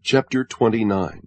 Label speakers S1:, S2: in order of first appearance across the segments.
S1: Chapter 29.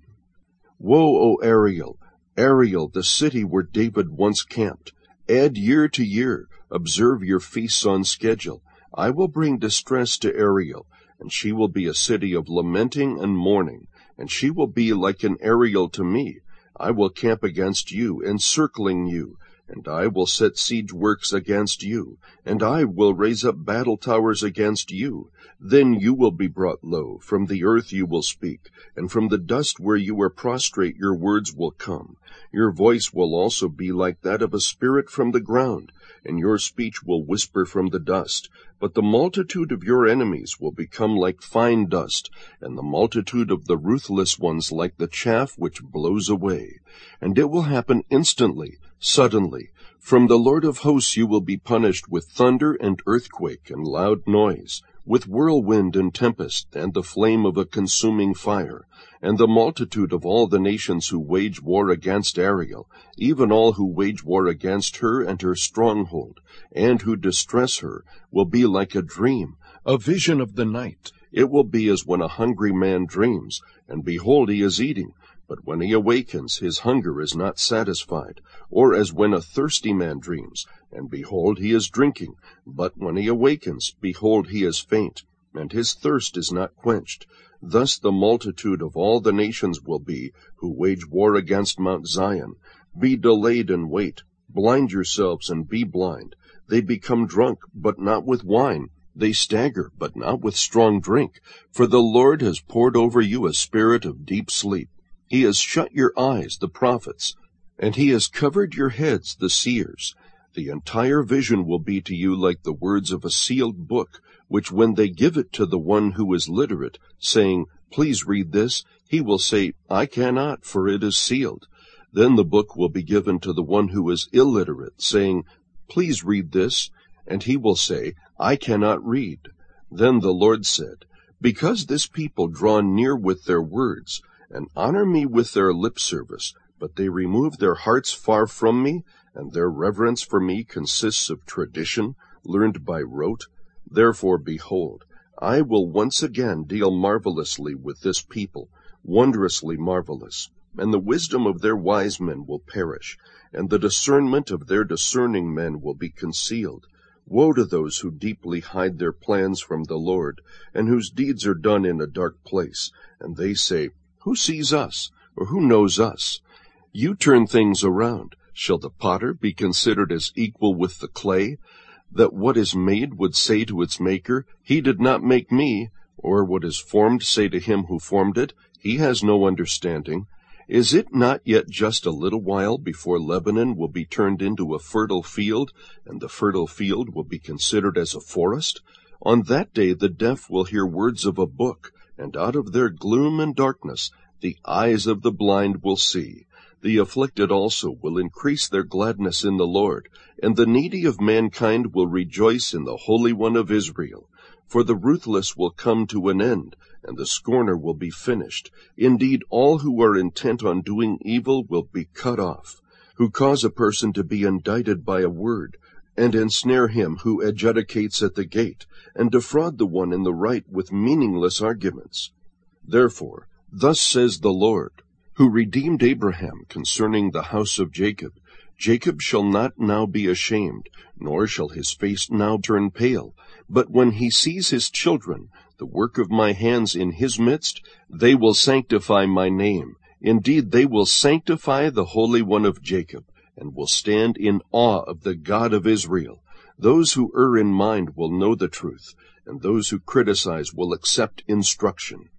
S1: Woe, O Ariel, Ariel, the city where David once camped! Add year to year, observe your feasts on schedule. I will bring distress to Ariel, and she will be a city of lamenting and mourning, and she will be like an Ariel to me. I will camp against you, encircling you, and I will set siege works against you, and I will raise up battle towers against you. Then you will be brought low, from the earth you will speak, and from the dust where you are prostrate your words will come. Your voice will also be like that of a spirit from the ground, and your speech will whisper from the dust. But the multitude of your enemies will become like fine dust, and the multitude of the ruthless ones like the chaff which blows away. And it will happen instantly, suddenly. From the Lord of hosts you will be punished with thunder and earthquake and loud noise, with whirlwind and tempest, and the flame of a consuming fire. And the multitude of all the nations who wage war against Ariel, even all who wage war against her and her stronghold, and who distress her, will be like a dream, a vision of the night. It will be as when a hungry man dreams, and behold, he is eating, but when he awakens, his hunger is not satisfied. Or as when a thirsty man dreams, and behold, he is drinking, but when he awakens, behold, he is faint, and his thirst is not quenched. Thus the multitude of all the nations will be, who wage war against Mount Zion. Be delayed and wait. Blind yourselves and be blind. They become drunk, but not with wine. They stagger, but not with strong drink. For the Lord has poured over you a spirit of deep sleep. He has shut your eyes, the prophets, and he has covered your heads, the seers. The entire vision will be to you like the words of a sealed book, which when they give it to the one who is literate, saying, "Please read this," he will say, "I cannot, for it is sealed." Then the book will be given to the one who is illiterate, saying, "Please read this," and he will say, "I cannot read." Then the Lord said, "Because this people draw near with their words, and honor me with their lip service, but they remove their hearts far from me, and their reverence for me consists of tradition, learned by rote. Therefore, behold, I will once again deal marvelously with this people, wondrously marvelous. And the wisdom of their wise men will perish, and the discernment of their discerning men will be concealed. Woe to those who deeply hide their plans from the Lord, and whose deeds are done in a dark place. And they say, "Who sees us? Or who knows us?" You turn things around. Shall the potter be considered as equal with the clay, that what is made would say to its maker, "He did not make me," or what is formed say to him who formed it, "He has no understanding"? Is it not yet just a little while before Lebanon will be turned into a fertile field, and the fertile field will be considered as a forest? On that day the deaf will hear words of a book, and out of their gloom and darkness the eyes of the blind will see. The afflicted also will increase their gladness in the Lord, and the needy of mankind will rejoice in the Holy One of Israel. For the ruthless will come to an end, and the scorner will be finished. Indeed, all who are intent on doing evil will be cut off, who cause a person to be indicted by a word, and ensnare him who adjudicates at the gate, and defraud the one in the right with meaningless arguments. Therefore, thus says the Lord, who redeemed Abraham concerning the house of Jacob, Jacob shall not now be ashamed, nor shall his face now turn pale. But when he sees his children, the work of my hands in his midst, they will sanctify my name. Indeed, they will sanctify the Holy One of Jacob, and will stand in awe of the God of Israel. Those who err in mind will know the truth, and those who criticize will accept instruction.